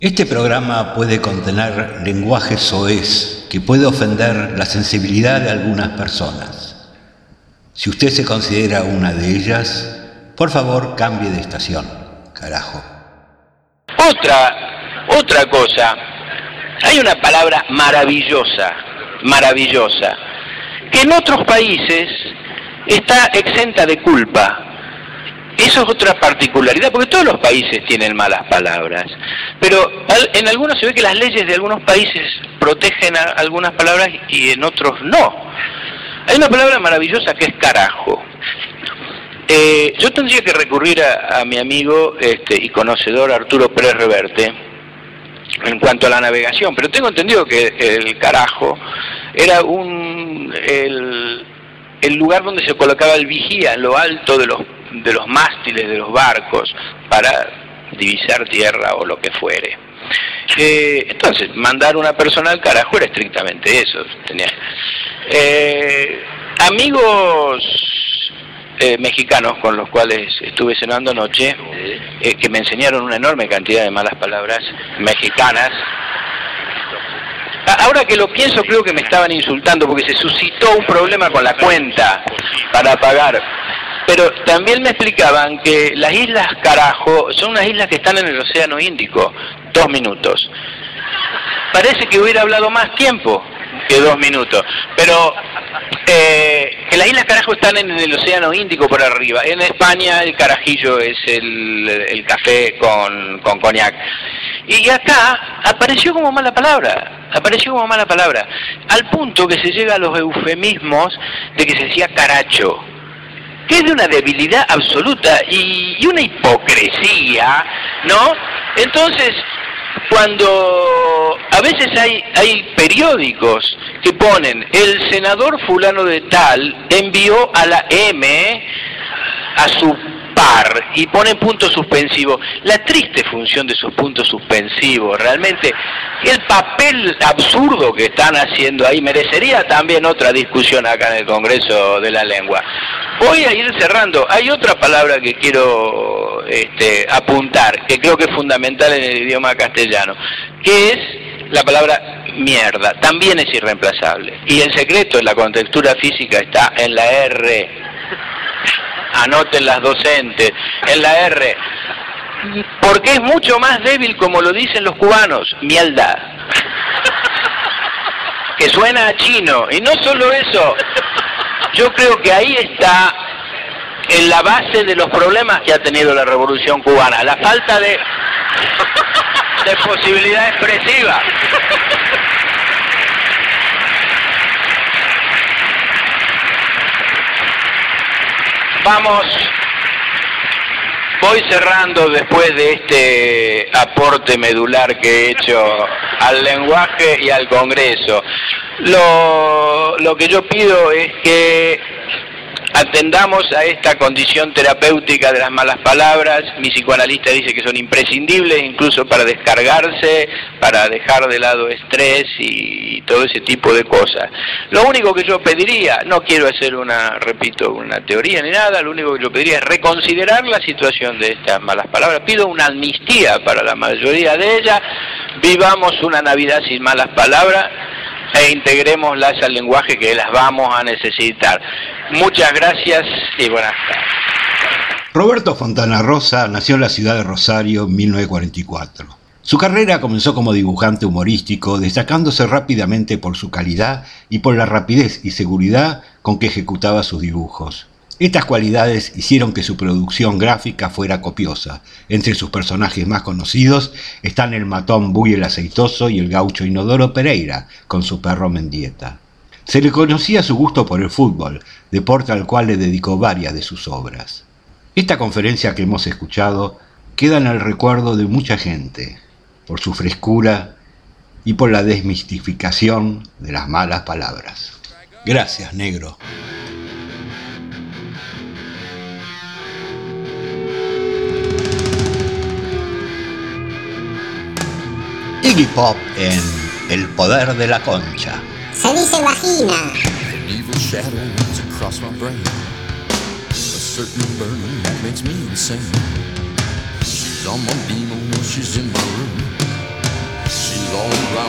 Este programa puede contener lenguaje soez que puede ofender la sensibilidad de algunas personas. Si usted se considera una de ellas, por favor cambie de estación, carajo. Otra cosa, hay una palabra maravillosa, que en otros países está exenta de culpa. Eso es otra particularidad, porque todos los países tienen malas palabras, pero en algunos se ve que las leyes de algunos países protegen a algunas palabras y en otros no. Hay una palabra maravillosa que es carajo. Yo tendría que recurrir a mi amigo y conocedor Arturo Pérez Reverte en cuanto a la navegación, pero tengo entendido que el carajo era el lugar donde se colocaba el vigía en lo alto de los mástiles de los barcos para divisar tierra o lo que fuere. Entonces, mandar una persona al carajo era estrictamente eso. Amigos mexicanos con los cuales estuve cenando anoche, que me enseñaron una enorme cantidad de malas palabras mexicanas. Ahora que lo pienso, creo que me estaban insultando porque se suscitó un problema con la cuenta para pagar. Pero también me explicaban que las islas Carajo son unas islas que están en el Océano Índico. 2 minutos. Parece que hubiera hablado más tiempo que 2 minutos. Pero que las islas Carajo están en el Océano Índico por arriba. En España el carajillo es el café con coñac. Y acá apareció como mala palabra. Al punto que se llega a los eufemismos de que se decía caracho, que es de una debilidad absoluta y una hipocresía, ¿no? Entonces, cuando a veces hay periódicos que ponen el senador fulano de tal envió a la M a su par y ponen punto suspensivo, la triste función de esos puntos suspensivos, realmente el papel absurdo que están haciendo ahí merecería también otra discusión acá en el Congreso de la Lengua. Voy a ir cerrando. Hay otra palabra que quiero apuntar, que creo que es fundamental en el idioma castellano, que es la palabra mierda. También es irreemplazable. Y el secreto en la contextura física está en la R. Anoten las docentes, en la R. Porque es mucho más débil, como lo dicen los cubanos, mierda. Que suena a chino. Y no solo eso. Yo creo que ahí está en la base de los problemas que ha tenido la Revolución Cubana, la falta de posibilidad expresiva. Voy cerrando después de este aporte medular que he hecho al lenguaje y al Congreso. Lo que yo pido es que atendamos a esta condición terapéutica de las malas palabras. Mi psicoanalista dice que son imprescindibles incluso para descargarse, para dejar de lado estrés y todo ese tipo de cosas. Lo único que yo pediría, no quiero hacer una teoría ni nada, lo único que yo pediría es reconsiderar la situación de estas malas palabras. Pido una amnistía para la mayoría de ellas, vivamos una Navidad sin malas palabras e integrémoslas al lenguaje que las vamos a necesitar. Muchas gracias y buenas tardes. Roberto Fontana Rosa nació en la ciudad de Rosario en 1944. Su carrera comenzó como dibujante humorístico, destacándose rápidamente por su calidad y por la rapidez y seguridad con que ejecutaba sus dibujos. Estas cualidades hicieron que su producción gráfica fuera copiosa. Entre sus personajes más conocidos están el matón Buy el Aceitoso y el gaucho Inodoro Pereira, con su perro Mendieta. Se le conocía su gusto por el fútbol, deporte al cual le dedicó varias de sus obras. Esta conferencia que hemos escuchado queda en el recuerdo de mucha gente, por su frescura y por la desmistificación de las malas palabras. Gracias, negro. Iggy Pop en El Poder de la Concha. Se dice vagina. An evil shadow runs across my brain. A certain burning that makes me insane. She's on my beam, or she's in my room.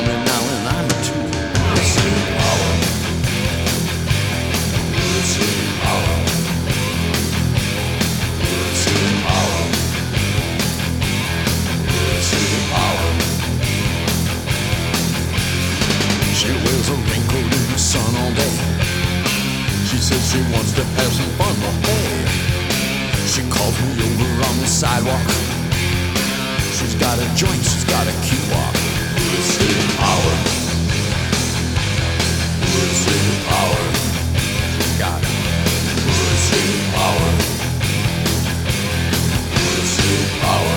me now and I'm too. City power. City power. City power. City power. She wears a raincoat in the sun all day. She says she wants to have some fun, but hey, she calls me over on the sidewalk. She's got a joint, she's got a key walk. City power. City power. She's got city power. City power.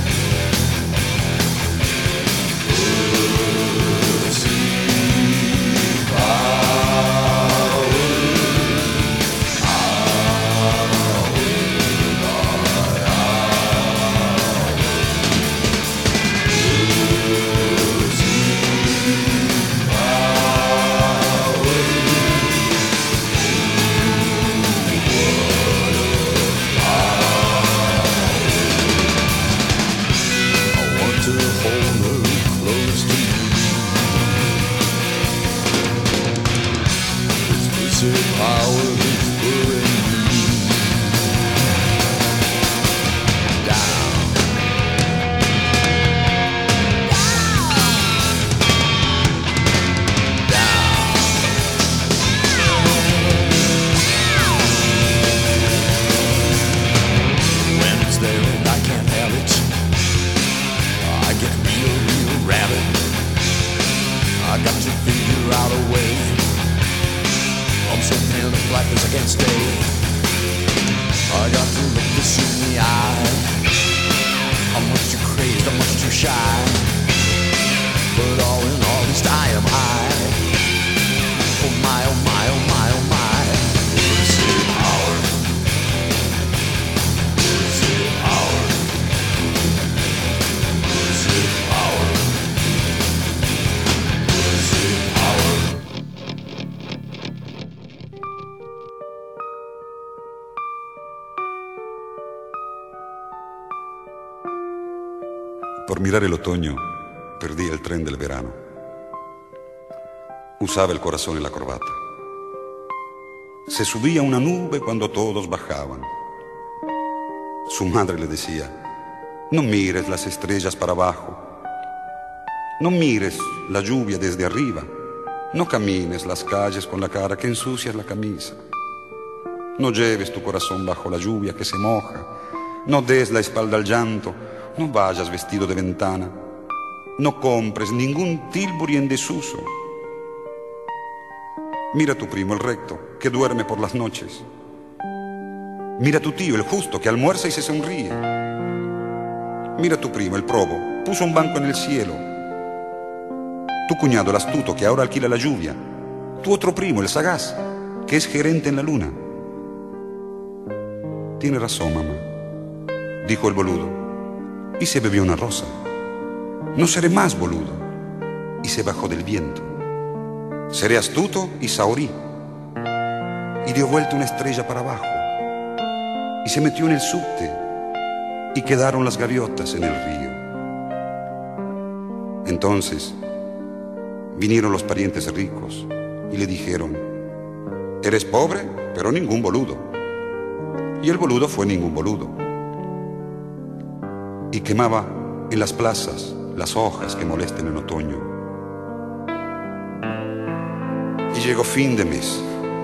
Por mirar el otoño, perdí el tren del verano. Usaba el corazón en la corbata. Se subía a una nube cuando todos bajaban. Su madre le decía: no mires las estrellas para abajo, no mires la lluvia desde arriba, no camines las calles con la cara que ensucias la camisa, no lleves tu corazón bajo la lluvia que se moja, no des la espalda al llanto, no vayas vestido de ventana, no compres ningún Tilbury en desuso. Mira a tu primo el recto, que duerme por las noches. Mira a tu tío el justo, que almuerza y se sonríe. Mira a tu primo el probo, puso un banco en el cielo. Tu cuñado el astuto, que ahora alquila la lluvia. Tu otro primo el sagaz, que es gerente en la luna. Tiene razón, mamá, dijo el boludo, y se bebió una rosa. No seré más boludo, y se bajó del viento. Seré astuto y saorí. Y dio vuelta una estrella para abajo, y se metió en el subte, y quedaron las gaviotas en el río. Entonces vinieron los parientes ricos y le dijeron: eres pobre, pero ningún boludo. Y el boludo fue ningún boludo. Y quemaba en las plazas las hojas que molestan en otoño. Y llegó fin de mes.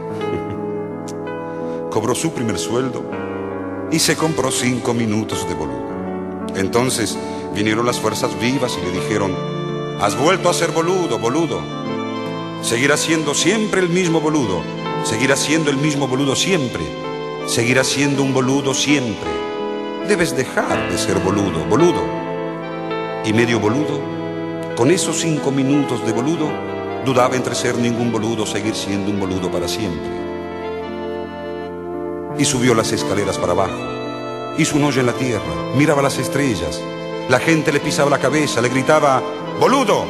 Cobró su primer sueldo y se compró 5 minutos de boludo. Entonces vinieron las fuerzas vivas y le dijeron: has vuelto a ser boludo, boludo. Seguirás siendo siempre el mismo boludo. Seguirás siendo el mismo boludo siempre. Seguirás siendo un boludo siempre. Debes dejar de ser boludo, boludo. Y medio boludo, con esos 5 minutos de boludo, dudaba entre ser ningún boludo o seguir siendo un boludo para siempre. Y subió las escaleras para abajo. Hizo un hoyo en la tierra, miraba las estrellas. La gente le pisaba la cabeza, le gritaba: ¡boludo!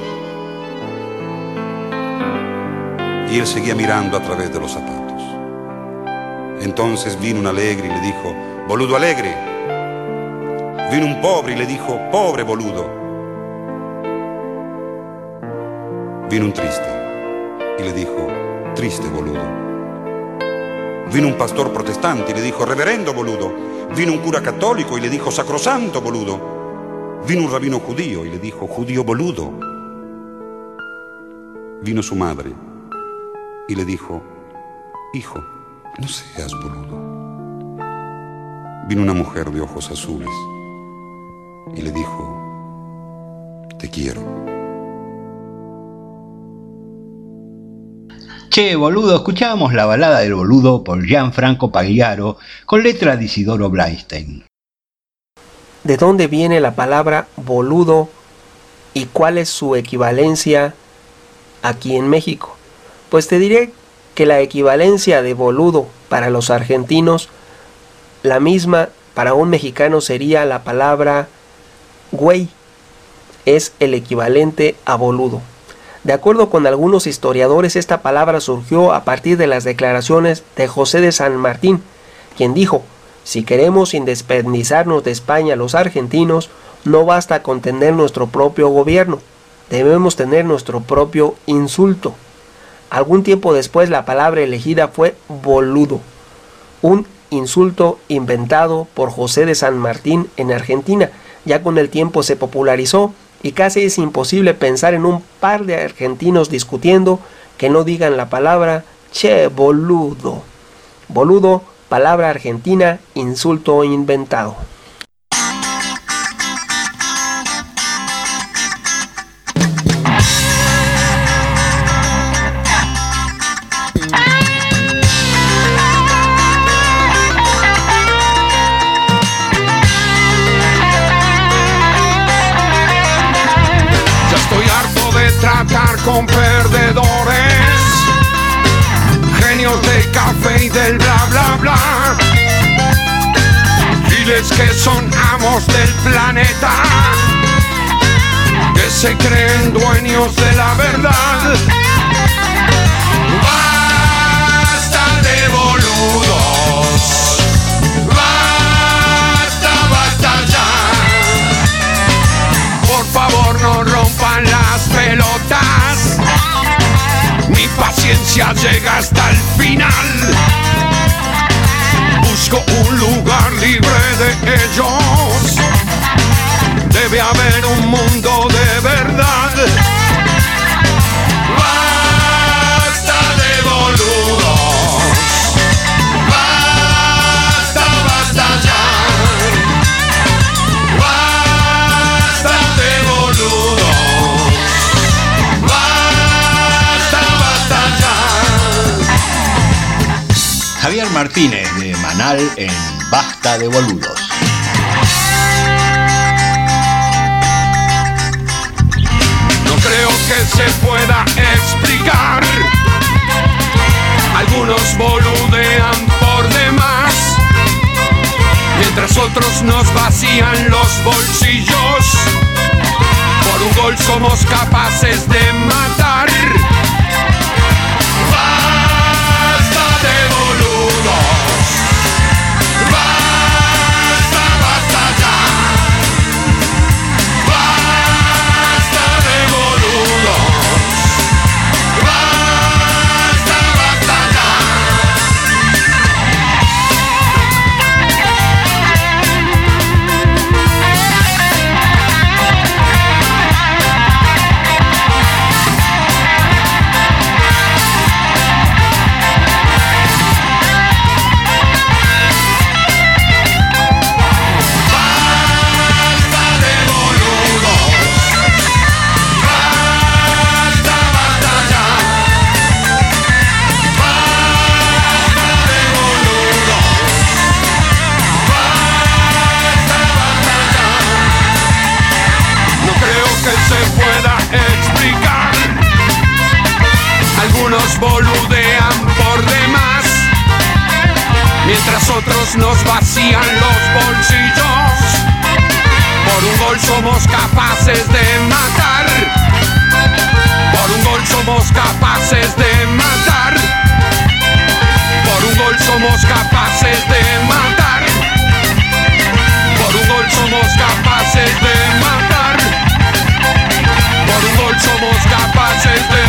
Y él seguía mirando a través de los zapatos. Entonces vino un alegre y le dijo: boludo alegre. Vino un pobre y le dijo: pobre boludo. Vino un triste y le dijo: triste boludo. Vino un pastor protestante y le dijo: reverendo boludo. Vino un cura católico y le dijo: sacrosanto boludo. Vino un rabino judío y le dijo: judío boludo. Vino su madre y le dijo: hijo, no seas boludo. Vino una mujer de ojos azules y le dijo: te quiero. Che, boludo, escuchábamos la balada del boludo por Gianfranco Pagliaro con letra de Isidoro Blainstein. ¿De dónde viene la palabra boludo y cuál es su equivalencia aquí en México? Pues te diré que la equivalencia de boludo para los argentinos, la misma para un mexicano sería la palabra güey, es el equivalente a boludo. De acuerdo con algunos historiadores, esta palabra surgió a partir de las declaraciones de José de San Martín, quien dijo: si queremos independizarnos de España los argentinos, no basta con tener nuestro propio gobierno, debemos tener nuestro propio insulto. Algún tiempo después la palabra elegida fue boludo, un insulto inventado por José de San Martín en Argentina. Ya con el tiempo se popularizó y casi es imposible pensar en un par de argentinos discutiendo que no digan la palabra che boludo. Boludo, palabra argentina, insulto inventado. Con perdedores, genios del café y del bla bla bla, diles que son amos del planeta, que se creen dueños de la verdad. Basta de boludos, basta ya. Por favor no rompan las pelotas, mi paciencia llega hasta el final. Busco un lugar libre de ellos, debe haber un mundo de verdad. Basta de boludos, basta ya. Basta de boludos, basta ya. Javier Martínez de Manal en Basta de boludos. No creo que se pueda explicar. Algunos boludean por demás, mientras otros nos vacían los bolsillos. Por un gol somos capaces de matar. Basta de boludos, basta ya. Basta de boludos, basta ya. Algunos boludean por demás, mientras otros nos vacían los bolsillos. Por un gol somos capaces de matar. Por un gol somos capaces de matar. Por un gol somos capaces de matar. Por un gol somos capaces de matar. Por un gol somos capaces de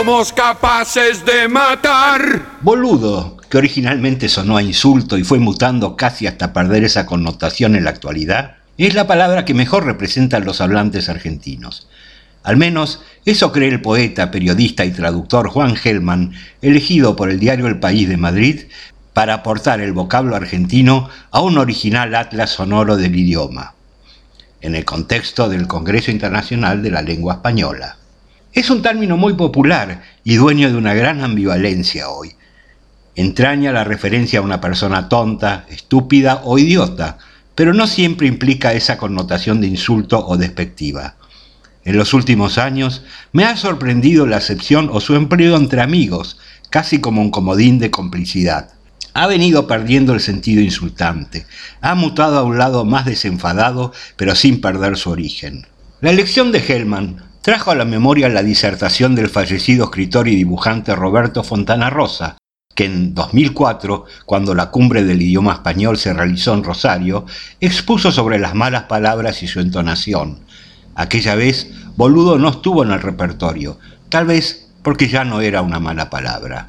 somos capaces de matar. Boludo, que originalmente sonó a insulto y fue mutando casi hasta perder esa connotación en la actualidad, es la palabra que mejor representa a los hablantes argentinos. Al menos eso cree el poeta, periodista y traductor Juan Gelman, elegido por el diario El País de Madrid para aportar el vocablo argentino a un original atlas sonoro del idioma, en el contexto del Congreso Internacional de la Lengua Española. Es un término muy popular y dueño de una gran ambivalencia hoy. Entraña la referencia a una persona tonta, estúpida o idiota, pero no siempre implica esa connotación de insulto o despectiva. En los últimos años me ha sorprendido la acepción o su empleo entre amigos, casi como un comodín de complicidad. Ha venido perdiendo el sentido insultante, ha mutado a un lado más desenfadado, pero sin perder su origen. La elección de Gelman trajo a la memoria la disertación del fallecido escritor y dibujante Roberto Fontana Rosa, que en 2004, cuando la cumbre del idioma español se realizó en Rosario, expuso sobre las malas palabras y su entonación. Aquella vez, boludo no estuvo en el repertorio, tal vez porque ya no era una mala palabra.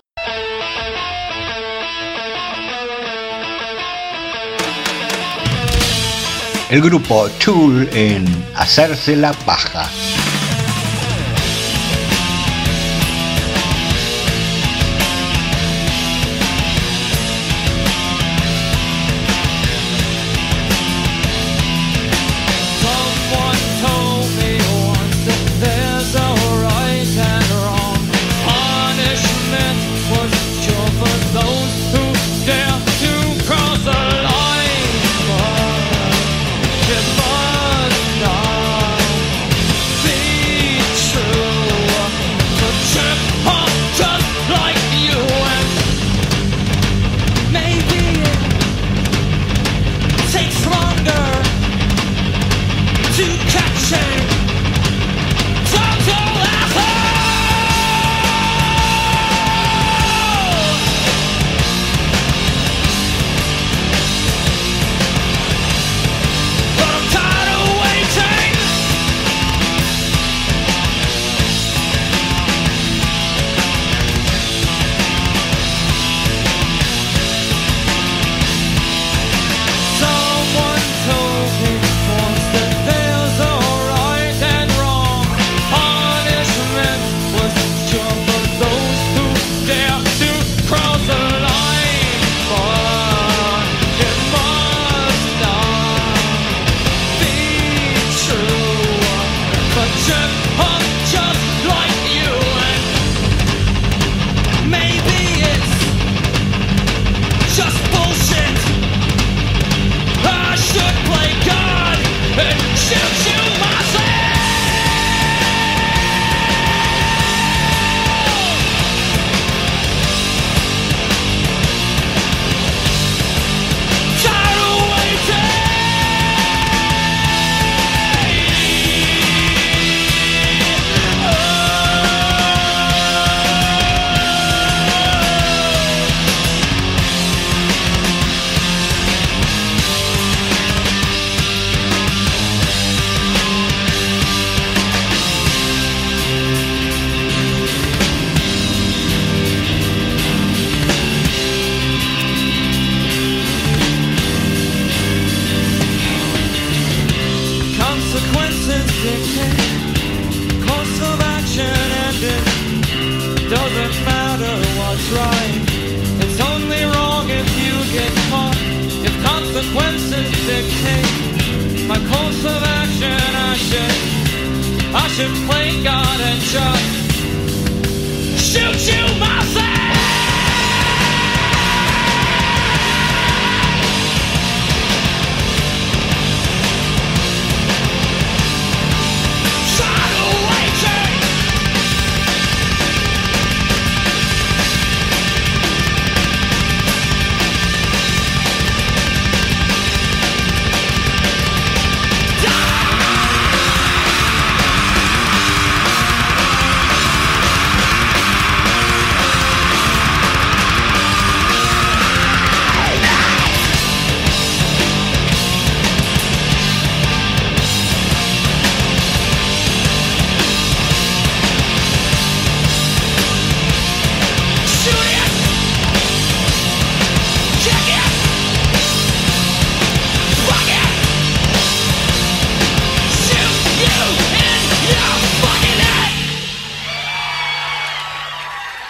El grupo Tool en Hacerse la paja.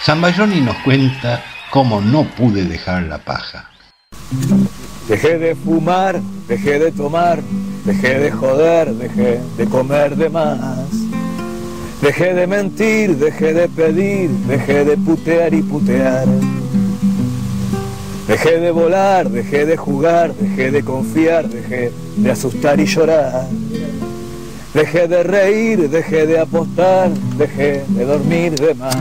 Zambayoni nos cuenta cómo no pude dejar la paja. Dejé de fumar, dejé de tomar, dejé de joder, dejé de comer de más. Dejé de mentir, dejé de pedir, dejé de putear y putear. Dejé de volar, dejé de jugar, dejé de confiar, dejé de asustar y llorar. Dejé de reír, dejé de apostar, dejé de dormir de más.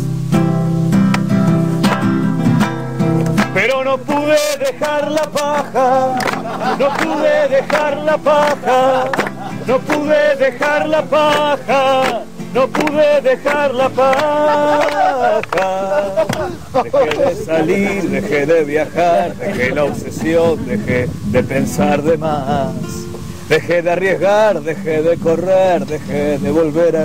Pero no pude dejar la paja, no pude dejar la paja, no pude dejar la paja, no pude dejar la paja. Dejé de salir, dejé de viajar, dejé la obsesión, dejé de pensar de más. Dejé de arriesgar, dejé de correr, dejé de volver a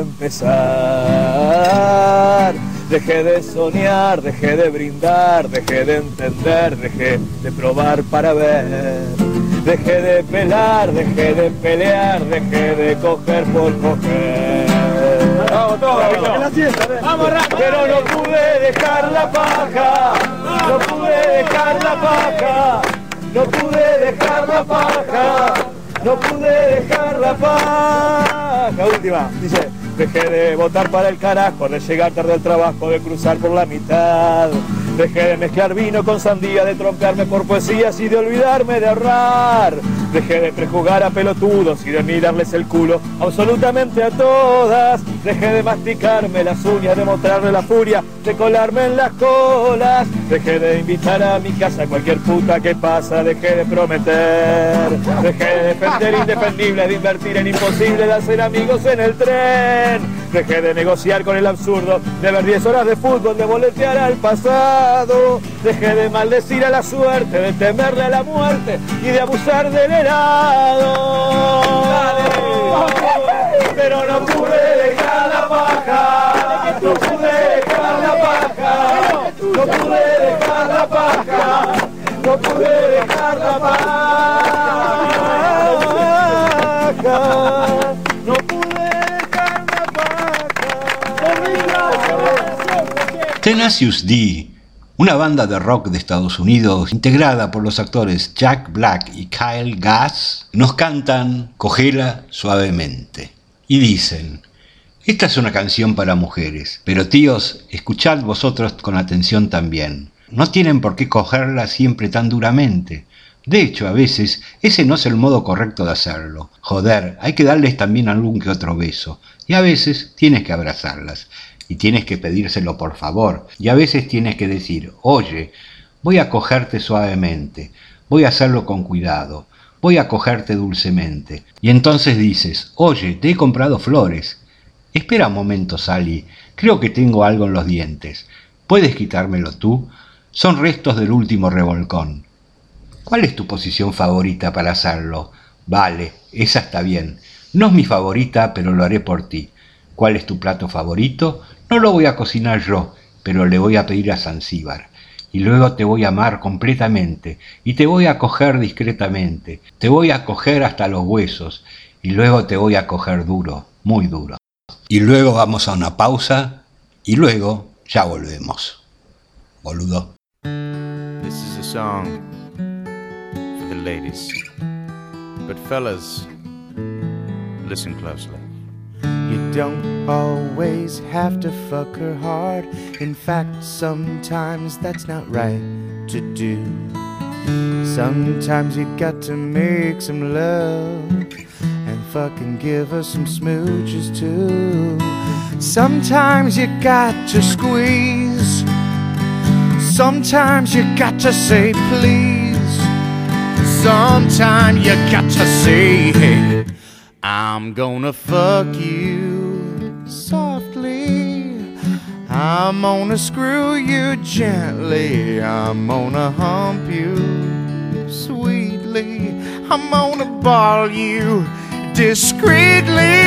empezar. Dejé de soñar, dejé de brindar, dejé de entender, dejé de probar para ver. Dejé de pelar, dejé de pelear, dejé de coger por coger. Vamos todos, pero no pude dejar la paja, no pude dejar la paja, no pude dejar la paja, no pude dejar la paja. Última, dice. Dejé de votar para el carajo, de llegar tarde al trabajo, de cruzar por la mitad. Dejé de mezclar vino con sandía, de trompearme por poesías y de olvidarme de ahorrar. Dejé de prejugar a pelotudos y de mirarles el culo absolutamente a todas. Dejé de masticarme las uñas, de mostrarle la furia, de colarme en las colas. Dejé de invitar a mi casa a cualquier puta que pasa. Dejé de prometer, dejé de defender indefendible, de invertir en imposible, de hacer amigos en el tren. Dejé de negociar con el absurdo, de ver 10 horas de fútbol, de boletear al pasado. Dejé de maldecir a la suerte, de temerle a la muerte y de abusar del helado. Pero no pude dejar la paja, no pude dejar la paja, no pude dejar la paja, no pude dejar la paja, no pude dejar la paja. Tenacious D, una banda de rock de Estados Unidos integrada por los actores Jack Black y Kyle Gass, nos cantan Cogela suavemente y dicen: esta es una canción para mujeres, pero tíos, escuchad vosotros con atención también. No tienen por qué cogerla siempre tan duramente. De hecho, a veces ese no es el modo correcto de hacerlo. Joder, hay que darles también algún que otro beso. Y a veces tienes que abrazarlas. Y tienes que pedírselo por favor. Y a veces tienes que decir: oye, voy a cogerte suavemente. Voy a hacerlo con cuidado. Voy a cogerte dulcemente. Y entonces dices: oye, te he comprado flores. Espera un momento, Sally. Creo que tengo algo en los dientes. ¿Puedes quitármelo tú? Son restos del último revolcón. ¿Cuál es tu posición favorita para hacerlo? Vale, esa está bien. No es mi favorita, pero lo haré por ti. ¿Cuál es tu plato favorito? No lo voy a cocinar yo, pero le voy a pedir a Zanzíbar. Y luego te voy a amar completamente, y te voy a coger discretamente. Te voy a coger hasta los huesos, y luego te voy a coger duro, muy duro. Y luego vamos a una pausa, y luego ya volvemos. Boludo. This is a song for the ladies. But fellas, listen closely. You don't always have to fuck her hard. In fact, sometimes that's not right to do. Sometimes you got to make some love and fucking give her some smooches too. Sometimes you got to squeeze. Sometimes you got to say please. Sometimes you got to say, hey, I'm gonna fuck you softly. I'm gonna screw you gently. I'm gonna hump you sweetly. I'm gonna ball you discreetly.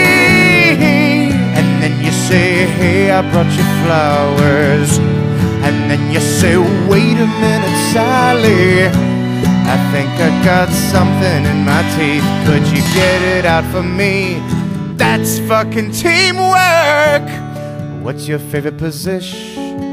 And then you say, hey, I brought you flowers. And then you say, wait a minute, Sally, I think I got something in my teeth. Could you get it out for me? That's fucking teamwork. What's your favorite position?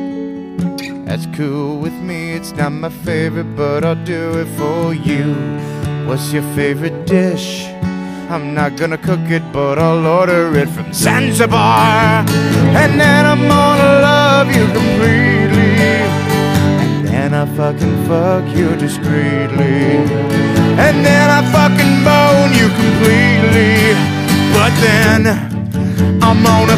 That's cool with me, it's not my favorite, but I'll do it for you. What's your favorite dish? I'm not gonna cook it, but I'll order it from Zanzibar. And then I'm gonna love you completely. And then I fucking fuck you discreetly. And then I fucking bone you completely. But then I'm gonna